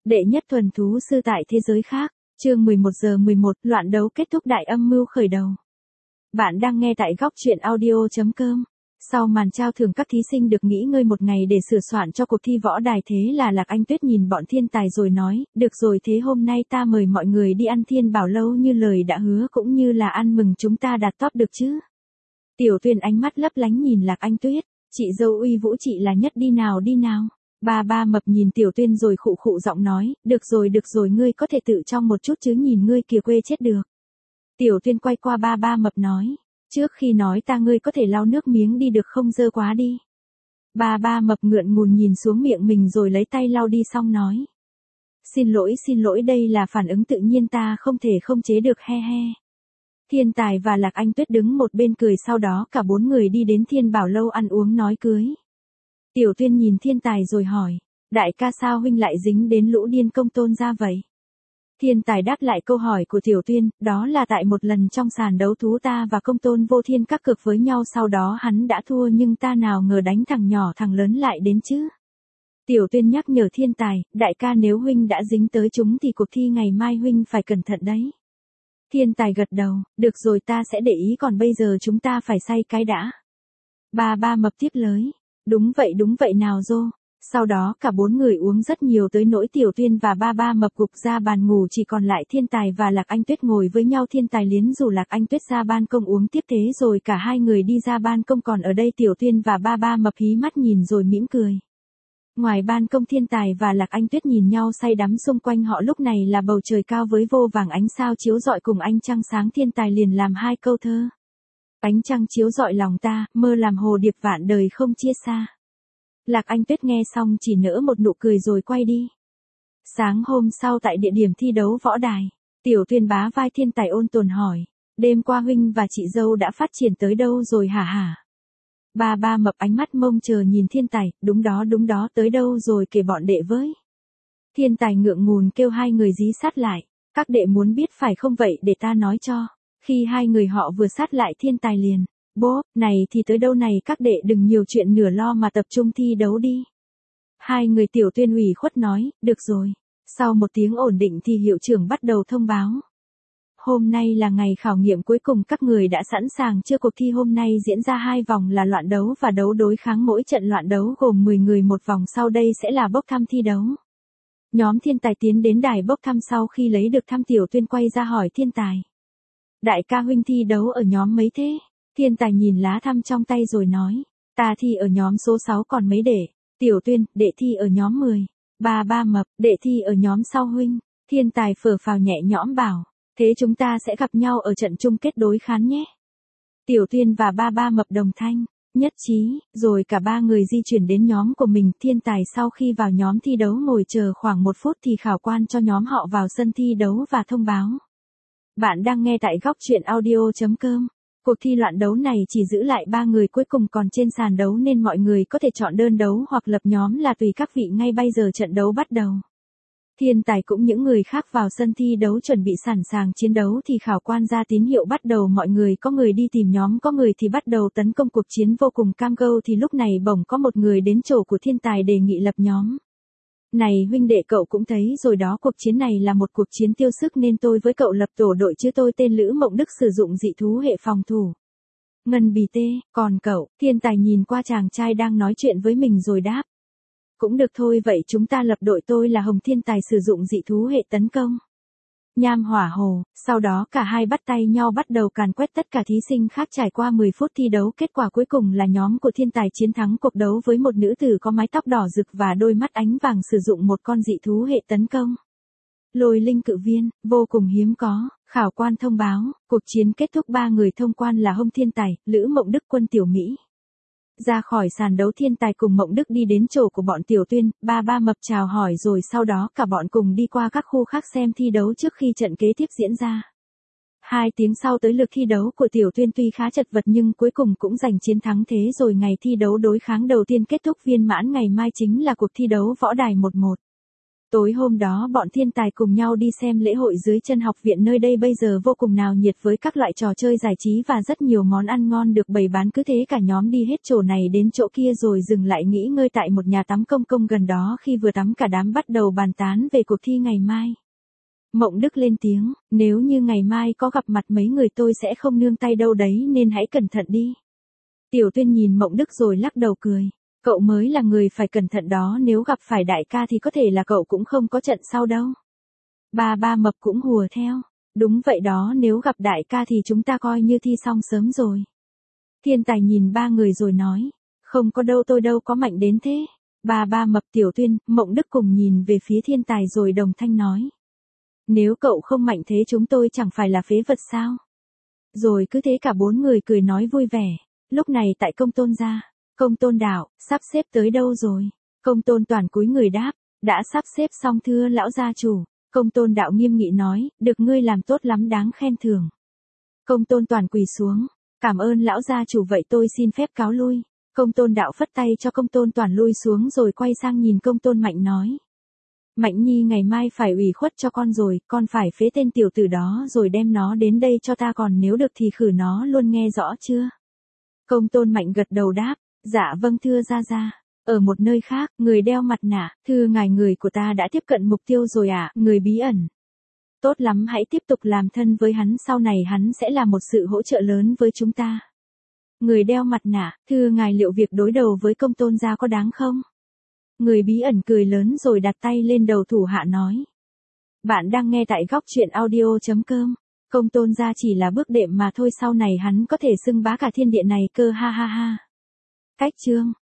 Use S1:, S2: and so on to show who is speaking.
S1: Đệ nhất thuần thú sư tại thế giới khác, chương 11:11, loạn đấu kết thúc đại âm mưu khởi đầu. Bạn đang nghe tại góc truyện audio.com. Sau màn trao thưởng các thí sinh được nghỉ ngơi một ngày để sửa soạn cho cuộc thi võ đài, thế là Lạc Anh Tuyết nhìn bọn thiên tài rồi nói, được rồi, thế hôm nay ta mời mọi người đi ăn Thiên Bảo Lâu như lời đã hứa, cũng như là ăn mừng chúng ta đạt top được chứ. Tiểu Tuyên ánh mắt lấp lánh nhìn Lạc Anh Tuyết, chị dâu uy vũ, chị là nhất, đi nào đi nào. Ba mập nhìn Tiểu Tuyên rồi khụ khụ giọng nói, được rồi, ngươi có thể tự trong một chút chứ, nhìn ngươi kìa quê chết được. Tiểu Tuyên quay qua ba mập nói, trước khi nói ta ngươi có thể lau nước miếng đi được không, dơ quá đi. Ba mập ngượng ngùng nhìn xuống miệng mình rồi lấy tay lau đi xong nói. Xin lỗi, đây là phản ứng tự nhiên, ta không thể không chế được, he he. Thiên Tài và Lạc Anh Tuyết đứng một bên cười, sau đó cả bốn người đi đến Thiên Bảo Lâu ăn uống nói cưới. Tiểu Tuyên nhìn Thiên Tài rồi hỏi, đại ca sao huynh lại dính đến lũ điên Công Tôn gia vậy? Thiên Tài đáp lại câu hỏi của Tiểu Tuyên, đó là tại một lần trong sàn đấu thú ta và Công Tôn Vô Thiên các cược với nhau, sau đó hắn đã thua nhưng ta nào ngờ đánh thằng nhỏ thằng lớn lại đến chứ. Tiểu Tuyên nhắc nhở Thiên Tài, đại ca nếu huynh đã dính tới chúng thì cuộc thi ngày mai huynh phải cẩn thận đấy. Thiên Tài gật đầu, được rồi, ta sẽ để ý, còn bây giờ chúng ta phải say cái đã. Ba mập tiếp lời, đúng vậy nào Dô. Sau đó cả bốn người uống rất nhiều tới nỗi Tiểu Tuyên và ba mập gục ra bàn ngủ, chỉ còn lại Thiên Tài và Lạc Anh Tuyết ngồi với nhau. Thiên Tài liến rủ Lạc Anh Tuyết ra ban công uống tiếp, thế rồi cả hai người đi ra ban công, còn ở đây Tiểu Tuyên và ba mập hí mắt nhìn rồi mỉm cười. Ngoài ban công, Thiên Tài và Lạc Anh Tuyết nhìn nhau say đắm, xung quanh họ lúc này là bầu trời cao với vô vàng ánh sao chiếu rọi cùng ánh trăng sáng. Thiên Tài liền làm hai câu thơ. Ánh trăng chiếu rọi lòng ta, mơ làm hồ điệp vạn đời không chia xa. Lạc Anh Tuyết nghe xong chỉ nở một nụ cười rồi quay đi. Sáng hôm sau tại địa điểm thi đấu võ đài, Tiểu Tuyên bá vai Thiên Tài ôn tồn hỏi, đêm qua huynh và chị dâu đã phát triển tới đâu rồi hả? Ba mập ánh mắt mong chờ nhìn Thiên Tài, đúng đó, tới đâu rồi kể bọn đệ với. Thiên Tài ngượng ngùng kêu hai người dí sát lại, các đệ muốn biết phải không, vậy để ta nói cho. Khi hai người họ vừa sát lại, Thiên Tài liền, bố, này thì tới đâu này, các đệ đừng nhiều chuyện nửa lo mà tập trung thi đấu đi. Hai người. Tiểu Tuyên ủy khuất nói, được rồi. Sau một tiếng ổn định thì hiệu trưởng bắt đầu thông báo. Hôm nay là ngày khảo nghiệm cuối cùng, các người đã sẵn sàng chưa? Cuộc thi hôm nay diễn ra hai vòng là loạn đấu và đấu đối kháng, mỗi trận loạn đấu gồm 10 người một vòng, sau đây sẽ là bốc thăm thi đấu. Nhóm Thiên Tài tiến đến đài bốc thăm, sau khi lấy được thăm Tiểu Tuyên quay ra hỏi Thiên Tài. Đại ca huynh thi đấu ở nhóm mấy thế? Thiên Tài nhìn lá thăm trong tay rồi nói, ta thi ở nhóm số 6, còn mấy đệ? Tiểu Tuyên, đệ thi ở nhóm 10. Ba mập, đệ thi ở nhóm sau huynh. Thiên Tài phở phào nhẹ nhõm bảo, thế chúng ta sẽ gặp nhau ở trận chung kết đối kháng nhé. Tiểu Tuyên và ba mập đồng thanh, nhất trí, rồi cả ba người di chuyển đến nhóm của mình. Thiên Tài sau khi vào nhóm thi đấu ngồi chờ khoảng 1 phút thì khảo quan cho nhóm họ vào sân thi đấu và thông báo. Bạn đang nghe tại góc truyện audio.com. Cuộc thi loạn đấu này chỉ giữ lại 3 người cuối cùng còn trên sàn đấu, nên mọi người có thể chọn đơn đấu hoặc lập nhóm là tùy các vị. Ngay bây giờ trận đấu bắt đầu. Thiên Tài cũng những người khác vào sân thi đấu chuẩn bị sẵn sàng chiến đấu thì khảo quan ra tín hiệu bắt đầu. Mọi người có người đi tìm nhóm, có người thì bắt đầu tấn công. Cuộc chiến vô cùng cam go thì lúc này bỗng có một người đến chỗ của Thiên Tài đề nghị lập nhóm. Này huynh đệ, cậu cũng thấy rồi đó, cuộc chiến này là một cuộc chiến tiêu sức nên tôi với cậu lập tổ đội chứ. Tôi tên Lữ Mộng Đức, sử dụng dị thú hệ phòng thủ. Ngân bì tê, còn cậu? Thiên Tài nhìn qua chàng trai đang nói chuyện với mình rồi đáp. Cũng được thôi, vậy chúng ta lập đội, tôi là Hồng. Thiên Tài sử dụng dị thú hệ tấn công. Nham hỏa hồ. Sau đó cả hai bắt tay nhau bắt đầu càn quét tất cả thí sinh khác. Trải qua 10 phút thi đấu, kết quả cuối cùng là nhóm của Thiên Tài chiến thắng cuộc đấu với một nữ tử có mái tóc đỏ rực và đôi mắt ánh vàng, sử dụng một con dị thú hệ tấn công. Lôi linh cự viên, vô cùng hiếm có. Khảo quan thông báo, cuộc chiến kết thúc, 3 người thông quan là Hồng, Thiên Tài, Lữ Mộng Đức, Quân Tiểu Mỹ. Ra khỏi sàn đấu, Thiên Tài cùng Mộng Đức đi đến chỗ của bọn Tiểu Tuyên. Ba mập chào hỏi rồi sau đó cả bọn cùng đi qua các khu khác xem thi đấu trước khi trận kế tiếp diễn ra. 2 tiếng sau tới lượt thi đấu của Tiểu Tuyên, tuy khá chật vật nhưng cuối cùng cũng giành chiến thắng. Thế rồi ngày thi đấu đối kháng đầu tiên kết thúc viên mãn, ngày mai chính là cuộc thi đấu võ đài 1-1. Tối hôm đó bọn thiên tài cùng nhau đi xem lễ hội dưới chân học viện, nơi đây bây giờ vô cùng náo nhiệt với các loại trò chơi giải trí và rất nhiều món ăn ngon được bày bán, cứ thế cả nhóm đi hết chỗ này đến chỗ kia rồi dừng lại nghỉ ngơi tại một nhà tắm công cộng gần đó. Khi vừa tắm cả đám bắt đầu bàn tán về cuộc thi ngày mai. Mộng Đức lên tiếng, nếu như ngày mai có gặp mặt mấy người tôi sẽ không nương tay đâu đấy, nên hãy cẩn thận đi. Tiểu Tuyên nhìn Mộng Đức rồi lắc đầu cười. Cậu mới là người phải cẩn thận đó, nếu gặp phải đại ca thì có thể là cậu cũng không có trận sau đâu. Ba Mập cũng hùa theo. Đúng vậy đó, nếu gặp đại ca thì chúng ta coi như thi xong sớm rồi. Thiên tài nhìn ba người rồi nói, không có đâu, tôi đâu có mạnh đến thế. Ba Mập, Tiểu Tuyên, Mộng Đức cùng nhìn về phía thiên tài rồi đồng thanh nói. Nếu cậu không mạnh thế chúng tôi chẳng phải là phế vật sao? Rồi cứ thế cả bốn người cười nói vui vẻ. Lúc này tại Công Tôn gia, Công Tôn Đạo, sắp xếp tới đâu rồi? Công Tôn Toàn cúi người đáp, đã sắp xếp xong thưa lão gia chủ. Công Tôn Đạo nghiêm nghị nói, được, ngươi làm tốt lắm, đáng khen thưởng. Công Tôn Toàn quỳ xuống, cảm ơn lão gia chủ, vậy tôi xin phép cáo lui. Công Tôn Đạo phất tay cho Công Tôn Toàn lui xuống rồi quay sang nhìn Công Tôn Mạnh nói. Mạnh Nhi, ngày mai phải ủy khuất cho con rồi, con phải phế tên tiểu tử đó rồi đem nó đến đây cho ta, còn nếu được thì khử nó luôn, nghe rõ chưa? Công Tôn Mạnh gật đầu đáp, dạ vâng thưa gia gia. Ở một nơi khác, người đeo mặt nạ, thưa ngài, người của ta đã tiếp cận mục tiêu rồi ạ, người bí ẩn. Tốt lắm, hãy tiếp tục làm thân với hắn, sau này hắn sẽ là một sự hỗ trợ lớn với chúng ta. Người đeo mặt nạ, thưa ngài, liệu việc đối đầu với Công Tôn gia có đáng không? Người bí ẩn cười lớn rồi đặt tay lên đầu thủ hạ nói. Bạn đang nghe tại góc truyện audio.com. Công Tôn gia chỉ là bước đệm mà thôi, sau này hắn có thể xưng bá cả thiên địa này cơ, ha ha ha. Cách chương